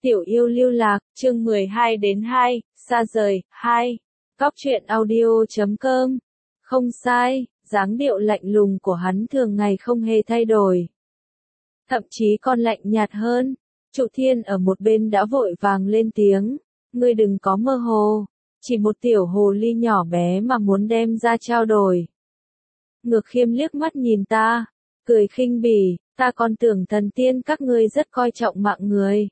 Tiểu yêu lưu lạc, chương 12 đến 2, xa rời, 2. Cóc truyện audio.com. Không sai, dáng điệu lạnh lùng của hắn thường ngày không hề thay đổi. Thậm chí còn lạnh nhạt hơn. Trụ Thiên ở một bên đã vội vàng lên tiếng. Ngươi đừng có mơ hồ. Chỉ một tiểu hồ ly nhỏ bé mà muốn đem ra trao đổi. Ngược Khiêm liếc mắt nhìn ta. Cười khinh bỉ, ta còn tưởng thần tiên các ngươi rất coi trọng mạng người.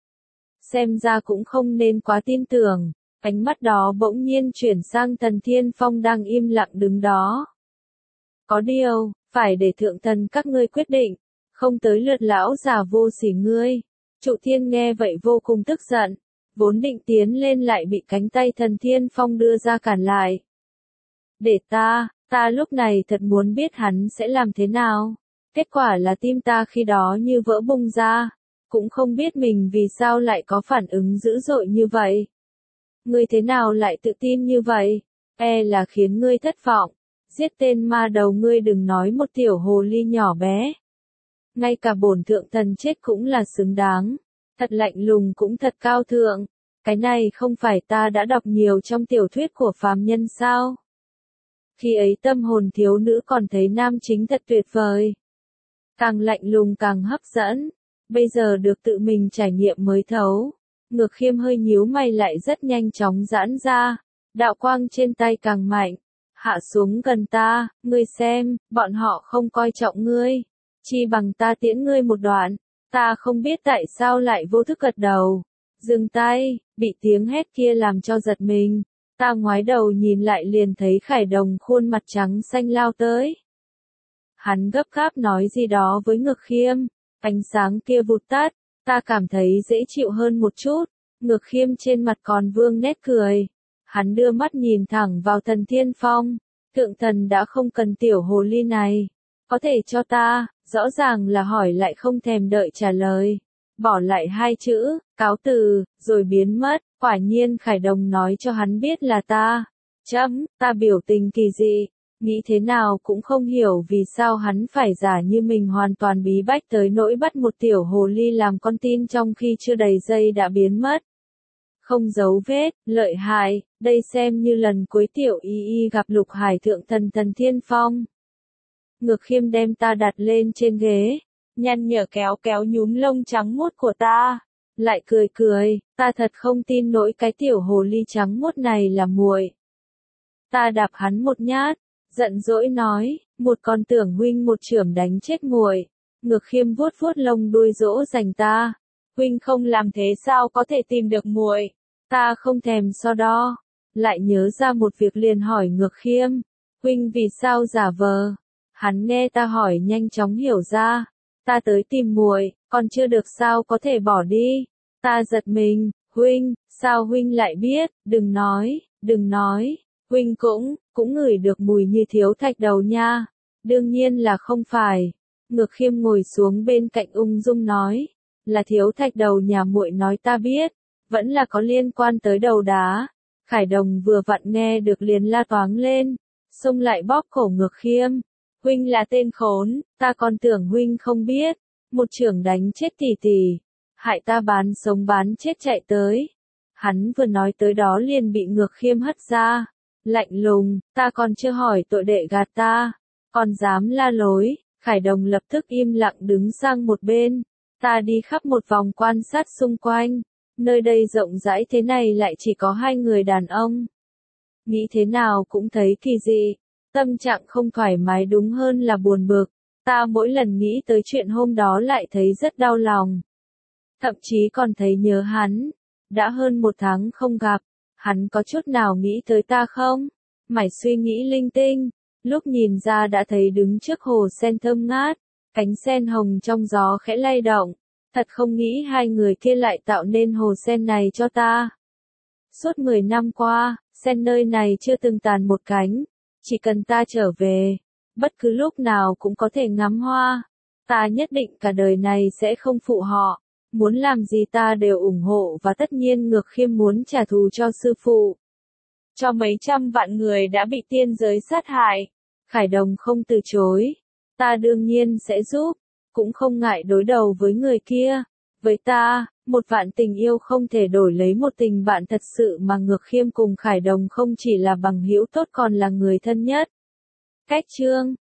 Xem ra cũng không nên quá tin tưởng, ánh mắt đó bỗng nhiên chuyển sang Tần Thiên Phong đang im lặng đứng đó. Có điều, phải để thượng thần các ngươi quyết định, không tới lượt lão già vô sỉ ngươi. Trụ Thiên nghe vậy vô cùng tức giận, vốn định tiến lên lại bị cánh tay Tần Thiên Phong đưa ra cản lại. Để ta lúc này thật muốn biết hắn sẽ làm thế nào. Kết quả là tim ta khi đó như vỡ bung ra. Cũng không biết mình vì sao lại có phản ứng dữ dội như vậy. Ngươi thế nào lại tự tin như vậy? Là khiến ngươi thất vọng. Giết tên ma đầu ngươi đừng nói một tiểu hồ ly nhỏ bé. Ngay cả bổn thượng thần chết cũng là xứng đáng. Thật lạnh lùng cũng thật cao thượng. Cái này không phải ta đã đọc nhiều trong tiểu thuyết của phàm nhân sao? Khi ấy tâm hồn thiếu nữ còn thấy nam chính thật tuyệt vời. Càng lạnh lùng càng hấp dẫn. Bây giờ được tự mình trải nghiệm mới thấu. Ngược Khiêm hơi nhíu mày lại rất nhanh chóng giãn ra. Đạo quang trên tay càng mạnh. Hạ xuống gần ta, ngươi xem, bọn họ không coi trọng ngươi. Chi bằng ta tiễn ngươi một đoạn. Ta không biết tại sao lại vô thức gật đầu. Dừng tay, bị tiếng hét kia làm cho giật mình. Ta ngoái đầu nhìn lại liền thấy Khải Đồng khuôn mặt trắng xanh lao tới. Hắn gấp gáp nói gì đó với Ngược Khiêm. Ánh sáng kia vụt tắt, ta cảm thấy dễ chịu hơn một chút. Ngược Khiêm trên mặt còn vương nét cười. Hắn đưa mắt nhìn thẳng vào Tần Thiên Phong. Thượng thần đã không cần tiểu hồ ly này. Có thể cho ta, rõ ràng là hỏi lại không thèm đợi trả lời. Bỏ lại hai chữ, cáo từ, rồi biến mất. Quả nhiên Khải Đồng nói cho hắn biết là ta. Ta biểu tình kỳ dị. Nghĩ thế nào cũng không hiểu vì sao hắn phải giả như mình hoàn toàn bí bách tới nỗi bắt một tiểu hồ ly làm con tin trong khi chưa đầy giây đã biến mất. Không dấu vết, lợi hại, đây xem như lần cuối tiểu y gặp lục hải thượng thần Tần Thiên Phong. Ngược Khiêm đem ta đặt lên trên ghế, nhăn nhở kéo kéo nhúm lông trắng muốt của ta. Lại cười, ta thật không tin nổi cái tiểu hồ ly trắng muốt này là muội. Ta đạp hắn một nhát. Giận dỗi nói, một con tưởng huynh một chưởng đánh chết muội. Ngược Khiêm vuốt vuốt lông đuôi dỗ dành ta. Huynh không làm thế sao có thể tìm được muội? Ta không thèm so đo. Lại nhớ ra một việc liền hỏi Ngược Khiêm. Huynh vì sao giả vờ? Hắn nghe ta hỏi nhanh chóng hiểu ra. Ta tới tìm muội, còn chưa được sao có thể bỏ đi. Ta giật mình, huynh, sao huynh lại biết? Đừng nói. Huynh cũng ngửi được mùi như thiếu thạch đầu nha. Đương nhiên là không phải. Ngược Khiêm ngồi xuống bên cạnh ung dung nói. Là thiếu thạch đầu nhà muội nói ta biết. Vẫn là có liên quan tới đầu đá. Khải Đồng vừa vặn nghe được liền la toáng lên. Xông lại bóp cổ Ngược Khiêm. Huynh là tên khốn, ta còn tưởng huynh không biết. Một chưởng đánh chết tỷ. Hại ta bán sống bán chết chạy tới. Hắn vừa nói tới đó liền bị Ngược Khiêm hất ra. Lạnh lùng, ta còn chưa hỏi tội đệ gạt ta, còn dám la lối. Khải Đồng lập tức im lặng đứng sang một bên. Ta đi khắp một vòng quan sát xung quanh. Nơi đây rộng rãi thế này lại chỉ có hai người đàn ông. Nghĩ thế nào cũng thấy kỳ dị. Tâm trạng không thoải mái đúng hơn là buồn bực. Ta mỗi lần nghĩ tới chuyện hôm đó lại thấy rất đau lòng. Thậm chí còn thấy nhớ hắn. Đã hơn một tháng không gặp. Hắn có chút nào nghĩ tới ta không? Mải suy nghĩ linh tinh, lúc nhìn ra đã thấy đứng trước hồ sen thơm ngát, cánh sen hồng trong gió khẽ lay động. Thật không nghĩ hai người kia lại tạo nên hồ sen này cho ta. Suốt 10 năm qua, sen nơi này chưa từng tàn một cánh. Chỉ cần ta trở về, bất cứ lúc nào cũng có thể ngắm hoa. Ta nhất định cả đời này sẽ không phụ họ. Muốn làm gì ta đều ủng hộ và tất nhiên Ngược Khiêm muốn trả thù cho sư phụ. Cho mấy trăm vạn người đã bị tiên giới sát hại. Khải Đồng không từ chối. Ta đương nhiên sẽ giúp. Cũng không ngại đối đầu với người kia. Với ta, Một vạn tình yêu không thể đổi lấy một tình bạn thật sự mà Ngược Khiêm cùng Khải Đồng không chỉ là bằng hữu tốt còn là người thân nhất. Cách chương